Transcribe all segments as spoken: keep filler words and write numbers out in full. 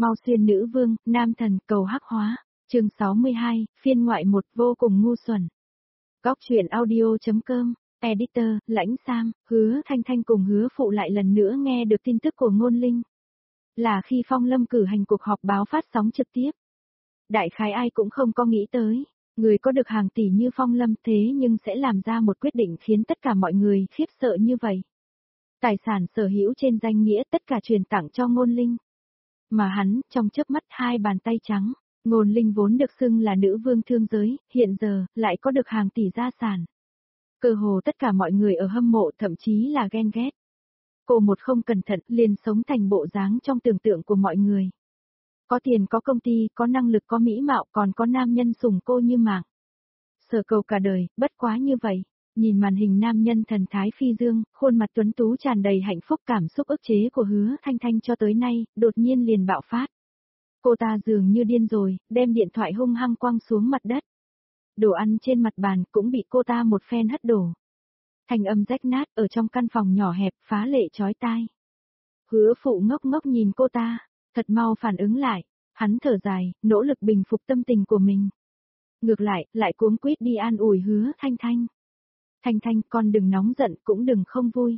Mau xuyên nữ vương, nam thần, cầu hắc hóa. Chương sáu mươi hai, phiên ngoại một, vô cùng ngu xuẩn. Góc truyện audio.com, editor, Lãnh Sam, Hứa Thanh Thanh cùng Hứa Phụ lại lần nữa nghe được tin tức của Ngôn Linh. Là khi Phong Lâm cử hành cuộc họp báo phát sóng trực tiếp. Đại khái ai cũng không có nghĩ tới, người có được hàng tỷ như Phong Lâm thế nhưng sẽ làm ra một quyết định khiến tất cả mọi người khiếp sợ như vậy. Tài sản sở hữu trên danh nghĩa tất cả truyền tặng cho Ngôn Linh. Mà hắn, trong chớp mắt hai bàn tay trắng, Ngôn Linh vốn được xưng là nữ vương thương giới, hiện giờ, lại có được hàng tỷ gia sản. Cơ hồ tất cả mọi người ở hâm mộ thậm chí là ghen ghét. Cô một không cẩn thận liền sống thành bộ dáng trong tưởng tượng của mọi người. Có tiền có công ty, có năng lực có mỹ mạo còn có nam nhân sủng cô như mạng. Sở cầu cả đời, bất quá như vậy. Nhìn màn hình nam nhân thần thái phi dương, khuôn mặt tuấn tú tràn đầy hạnh phúc cảm xúc ức chế của Hứa Thanh Thanh cho tới nay, đột nhiên liền bạo phát. Cô ta dường như điên rồi, đem điện thoại hung hăng quăng xuống mặt đất. Đồ ăn trên mặt bàn cũng bị cô ta một phen hất đổ. Thanh âm rách nát ở trong căn phòng nhỏ hẹp phá lệ chói tai. Hứa Phụ ngốc ngốc nhìn cô ta, thật mau phản ứng lại, hắn thở dài, nỗ lực bình phục tâm tình của mình. Ngược lại, lại cuống quýt đi an ủi Hứa Thanh Thanh. Thanh Thanh, con đừng nóng giận, cũng đừng không vui.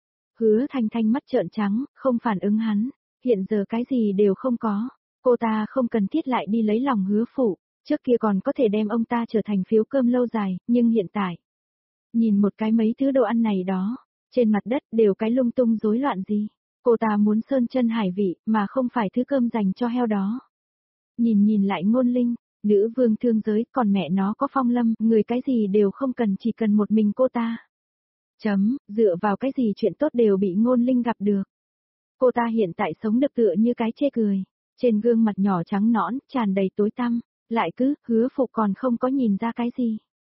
Hứa Thanh Thanh mắt trợn trắng, không phản ứng hắn, hiện giờ cái gì đều không có, cô ta không cần thiết lại đi lấy lòng Hứa Phụ, trước kia còn có thể đem ông ta trở thành phiếu cơm lâu dài, nhưng hiện tại, nhìn một cái mấy thứ đồ ăn này đó, trên mặt đất đều cái lung tung rối loạn gì, cô ta muốn sơn chân hải vị, mà không phải thứ cơm dành cho heo đó. Nhìn nhìn lại Ngôn Linh, nữ vương thương giới, còn mẹ nó có Phong Lâm, người cái gì đều không cần, chỉ cần một mình cô ta. Chấm, dựa vào cái gì chuyện tốt đều bị Ngôn Linh gặp được. Cô ta hiện tại sống được tựa như cái chê cười, trên gương mặt nhỏ trắng nõn, tràn đầy tối tăm, lại cứ, Hứa Phụ còn không có nhìn ra cái gì.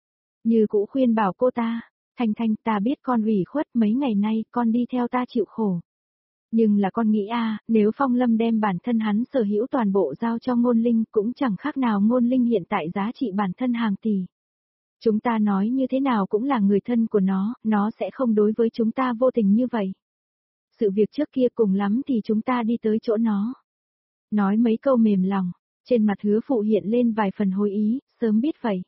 Như cũ khuyên bảo cô ta, Thanh Thanh, ta biết con ủy khuất, mấy ngày nay con đi theo ta chịu khổ. Nhưng là con nghĩ a, nếu Phong Lâm đem bản thân hắn sở hữu toàn bộ giao cho Ngôn Linh cũng chẳng khác nào Ngôn Linh hiện tại giá trị bản thân hàng tỷ. Chúng ta nói như thế nào cũng là người thân của nó, nó sẽ không đối với chúng ta vô tình như vậy. Sự việc trước kia cùng lắm thì chúng ta đi tới chỗ nó. Nói mấy câu mềm lòng, trên mặt Hứa Phụ hiện lên vài phần hối ý, sớm biết vậy.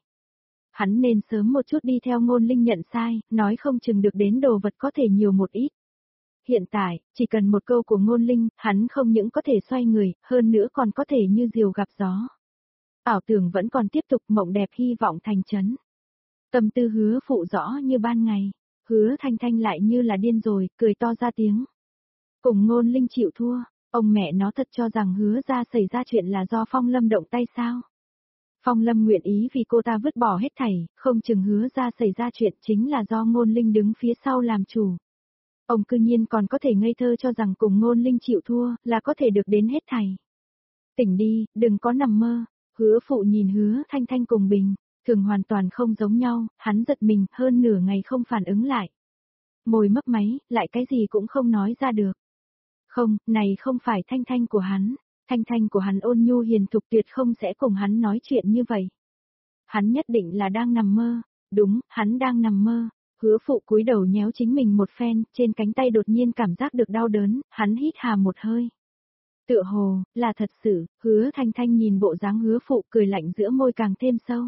Hắn nên sớm một chút đi theo Ngôn Linh nhận sai, nói không chừng được đến đồ vật có thể nhiều một ít. Hiện tại, chỉ cần một câu của Ngôn Linh, hắn không những có thể xoay người, hơn nữa còn có thể như diều gặp gió. Ảo tưởng vẫn còn tiếp tục, mộng đẹp hy vọng thành真. Tâm tư Hứa Phụ rõ như ban ngày, Hứa Thanh Thanh lại như là điên rồi, cười to ra tiếng. Cùng Ngôn Linh chịu thua, ông mẹ nó thật cho rằng Hứa ra xảy ra chuyện là do Phong Lâm động tay sao? Phong Lâm nguyện ý vì cô ta vứt bỏ hết thảy, không chừng Hứa ra xảy ra chuyện chính là do Ngôn Linh đứng phía sau làm chủ. Ông cư nhiên còn có thể ngây thơ cho rằng cùng Ngôn Linh chịu thua là có thể được đến hết thảy. Tỉnh đi, đừng có nằm mơ. Hứa Phụ nhìn Hứa Thanh Thanh cùng Bình, thường hoàn toàn không giống nhau, hắn giật mình, hơn nửa ngày không phản ứng lại. Môi mấp máy, lại cái gì cũng không nói ra được. Không, này không phải Thanh Thanh của hắn, Thanh Thanh của hắn ôn nhu hiền thục tuyệt không sẽ cùng hắn nói chuyện như vậy. Hắn nhất định là đang nằm mơ, đúng, hắn đang nằm mơ. Hứa Phụ cúi đầu nhéo chính mình một phen, trên cánh tay đột nhiên cảm giác được đau đớn, hắn hít hà một hơi. Tựa hồ, là thật sự, Hứa Thanh Thanh nhìn bộ dáng Hứa Phụ cười lạnh giữa môi càng thêm sâu.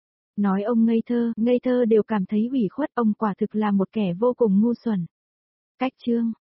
Nói ông ngây thơ, ngây thơ đều cảm thấy ủy khuất, ông quả thực là một kẻ vô cùng ngu xuẩn. Cách chương.